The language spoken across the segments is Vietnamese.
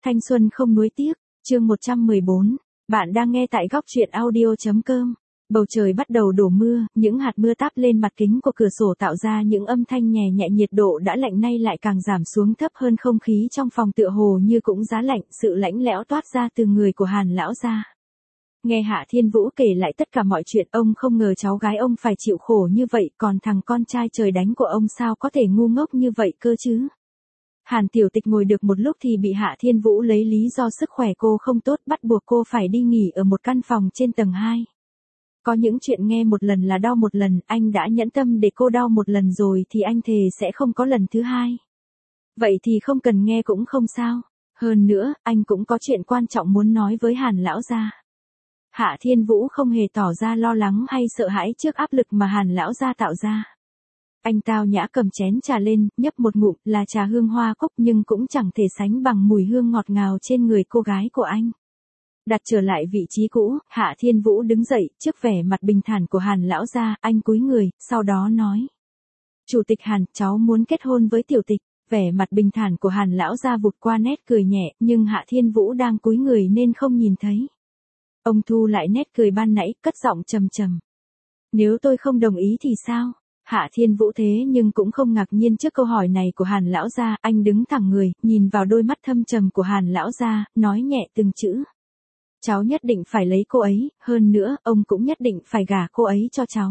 Thanh xuân không nuối tiếc, chương 114. Bạn đang nghe tại góc truyện audio.com. Bầu trời bắt đầu đổ mưa, những hạt mưa táp lên mặt kính của cửa sổ tạo ra những âm thanh nhẹ nhẹ, nhiệt độ đã lạnh nay lại càng giảm xuống thấp hơn, không khí trong phòng tựa hồ như cũng giá lạnh, sự lạnh lẽo toát ra từ người của Hàn lão gia. Nghe Hạ Thiên Vũ kể lại tất cả mọi chuyện, ông không ngờ cháu gái ông phải chịu khổ như vậy, còn thằng con trai trời đánh của ông sao có thể ngu ngốc như vậy cơ chứ. Hàn Tiểu Tịch ngồi được một lúc thì bị Hạ Thiên Vũ lấy lý do sức khỏe cô không tốt bắt buộc cô phải đi nghỉ ở một căn phòng trên tầng 2. Có những chuyện nghe một lần là đau một lần, anh đã nhẫn tâm để cô đau một lần rồi thì anh thề sẽ không có lần thứ hai. Vậy thì không cần nghe cũng không sao. Hơn nữa, anh cũng có chuyện quan trọng muốn nói với Hàn lão gia. Hạ Thiên Vũ không hề tỏ ra lo lắng hay sợ hãi trước áp lực mà Hàn lão gia tạo ra. Anh tao nhã cầm chén trà lên, nhấp một ngụm, là trà hương hoa cúc nhưng cũng chẳng thể sánh bằng mùi hương ngọt ngào trên người cô gái của anh. Đặt trở lại vị trí cũ, Hạ Thiên Vũ đứng dậy, trước vẻ mặt bình thản của Hàn lão gia, anh cúi người, sau đó nói. Chủ tịch Hàn, cháu muốn kết hôn với Tiểu Tịch. Vẻ mặt bình thản của Hàn lão gia vụt qua nét cười nhẹ, nhưng Hạ Thiên Vũ đang cúi người nên không nhìn thấy. Ông thu lại nét cười ban nãy, cất giọng trầm trầm. Nếu tôi không đồng ý thì sao? Hạ Thiên Vũ thế nhưng cũng không ngạc nhiên trước câu hỏi này của Hàn lão gia, anh đứng thẳng người, nhìn vào đôi mắt thâm trầm của Hàn lão gia, nói nhẹ từng chữ. Cháu nhất định phải lấy cô ấy, hơn nữa, ông cũng nhất định phải gả cô ấy cho cháu.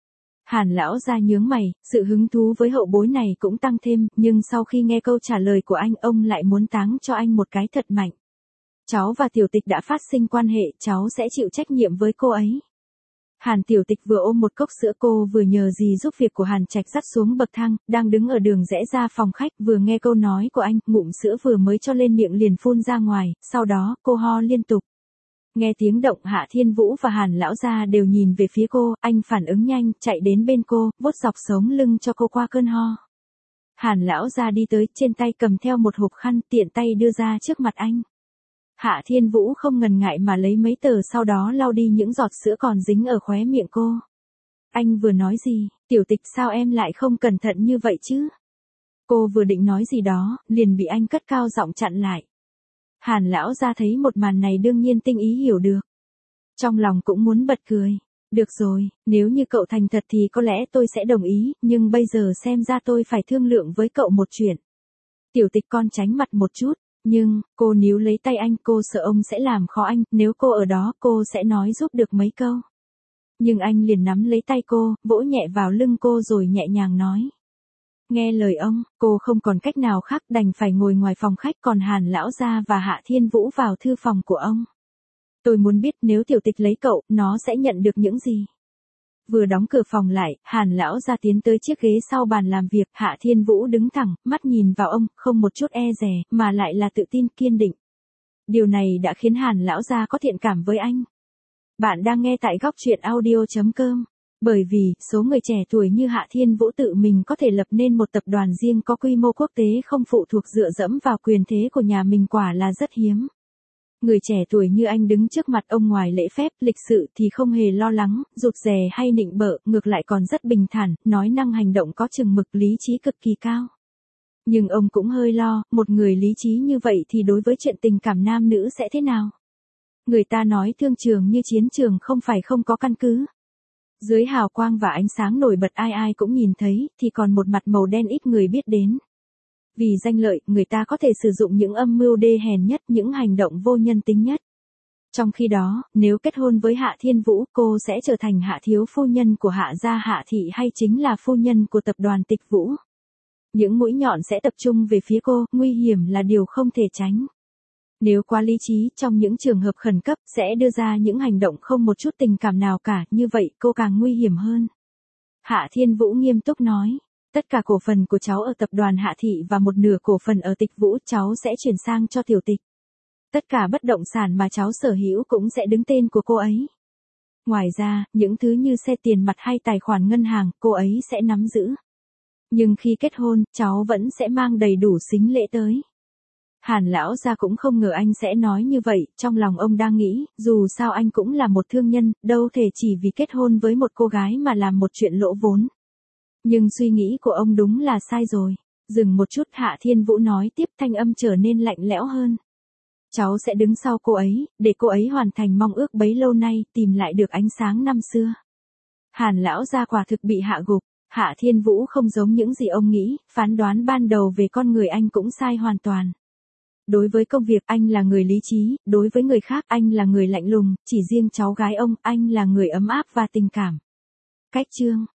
Hàn lão gia nhướng mày, sự hứng thú với hậu bối này cũng tăng thêm, nhưng sau khi nghe câu trả lời của anh, ông lại muốn táng cho anh một cái thật mạnh. Cháu và Tiểu Tịch đã phát sinh quan hệ, cháu sẽ chịu trách nhiệm với cô ấy. Hàn Tiểu Tịch vừa ôm một cốc sữa, cô vừa nhờ dì giúp việc của Hàn Trạch dắt xuống bậc thang, đang đứng ở đường rẽ ra phòng khách, vừa nghe câu nói của anh, ngụm sữa vừa mới cho lên miệng liền phun ra ngoài, sau đó, cô ho liên tục. Nghe tiếng động, Hạ Thiên Vũ và Hàn lão gia đều nhìn về phía cô, anh phản ứng nhanh, chạy đến bên cô, vuốt dọc sống lưng cho cô qua cơn ho. Hàn lão gia đi tới, trên tay cầm theo một hộp khăn, tiện tay đưa ra trước mặt anh. Hạ Thiên Vũ không ngần ngại mà lấy mấy tờ, sau đó lau đi những giọt sữa còn dính ở khóe miệng cô. Anh vừa nói gì? Tiểu Tịch, sao em lại không cẩn thận như vậy chứ? Cô vừa định nói gì đó, liền bị anh cất cao giọng chặn lại. Hàn lão gia thấy một màn này đương nhiên tinh ý hiểu được. Trong lòng cũng muốn bật cười. Được rồi, nếu như cậu thành thật thì có lẽ tôi sẽ đồng ý, nhưng bây giờ xem ra tôi phải thương lượng với cậu một chuyện. Tiểu Tịch, con tránh mặt một chút. Nhưng, cô níu lấy tay anh, cô sợ ông sẽ làm khó anh, nếu cô ở đó, cô sẽ nói giúp được mấy câu. Nhưng anh liền nắm lấy tay cô, vỗ nhẹ vào lưng cô rồi nhẹ nhàng nói. Nghe lời ông, cô không còn cách nào khác, đành phải ngồi ngoài phòng khách, còn Hàn lão gia và Hạ Thiên Vũ vào thư phòng của ông. Tôi muốn biết nếu Tiểu Tịch lấy cậu, nó sẽ nhận được những gì? Vừa đóng cửa phòng lại, Hàn lão gia tiến tới chiếc ghế sau bàn làm việc, Hạ Thiên Vũ đứng thẳng, mắt nhìn vào ông, không một chút e dè, mà lại là tự tin kiên định. Điều này đã khiến Hàn lão gia có thiện cảm với anh. Bạn đang nghe tại góc truyện audio.com. Bởi vì, số người trẻ tuổi như Hạ Thiên Vũ tự mình có thể lập nên một tập đoàn riêng có quy mô quốc tế không phụ thuộc dựa dẫm vào quyền thế của nhà mình quả là rất hiếm. Người trẻ tuổi như anh đứng trước mặt ông ngoài lễ phép, lịch sự thì không hề lo lắng, rụt rè hay nịnh bợ, ngược lại còn rất bình thản, nói năng hành động có chừng mực, lý trí cực kỳ cao. Nhưng ông cũng hơi lo, một người lý trí như vậy thì đối với chuyện tình cảm nam nữ sẽ thế nào? Người ta nói thương trường như chiến trường không phải không có căn cứ. Dưới hào quang và ánh sáng nổi bật ai ai cũng nhìn thấy, thì còn một mặt màu đen ít người biết đến. Vì danh lợi, người ta có thể sử dụng những âm mưu đê hèn nhất, những hành động vô nhân tính nhất. Trong khi đó, nếu kết hôn với Hạ Thiên Vũ, cô sẽ trở thành hạ thiếu phu nhân của Hạ gia Hạ thị hay chính là phu nhân của tập đoàn Tịch Vũ. Những mũi nhọn sẽ tập trung về phía cô, nguy hiểm là điều không thể tránh. Nếu quá lý trí, trong những trường hợp khẩn cấp, sẽ đưa ra những hành động không một chút tình cảm nào cả, như vậy cô càng nguy hiểm hơn. Hạ Thiên Vũ nghiêm túc nói. Tất cả cổ phần của cháu ở tập đoàn Hạ thị và một nửa cổ phần ở Tịch Vũ cháu sẽ chuyển sang cho Tiểu Tịch. Tất cả bất động sản mà cháu sở hữu cũng sẽ đứng tên của cô ấy. Ngoài ra, những thứ như xe tiền mặt hay tài khoản ngân hàng, cô ấy sẽ nắm giữ. Nhưng khi kết hôn, cháu vẫn sẽ mang đầy đủ sính lễ tới. Hàn lão gia cũng không ngờ anh sẽ nói như vậy, trong lòng ông đang nghĩ, dù sao anh cũng là một thương nhân, đâu thể chỉ vì kết hôn với một cô gái mà làm một chuyện lỗ vốn. Nhưng suy nghĩ của ông đúng là sai rồi. Dừng một chút, Hạ Thiên Vũ nói tiếp, thanh âm trở nên lạnh lẽo hơn. Cháu sẽ đứng sau cô ấy, để cô ấy hoàn thành mong ước bấy lâu nay, tìm lại được ánh sáng năm xưa. Hàn lão gia quả thực bị hạ gục. Hạ Thiên Vũ không giống những gì ông nghĩ, phán đoán ban đầu về con người anh cũng sai hoàn toàn. Đối với công việc anh là người lý trí, đối với người khác anh là người lạnh lùng, chỉ riêng cháu gái ông, anh là người ấm áp và tình cảm. Cách chương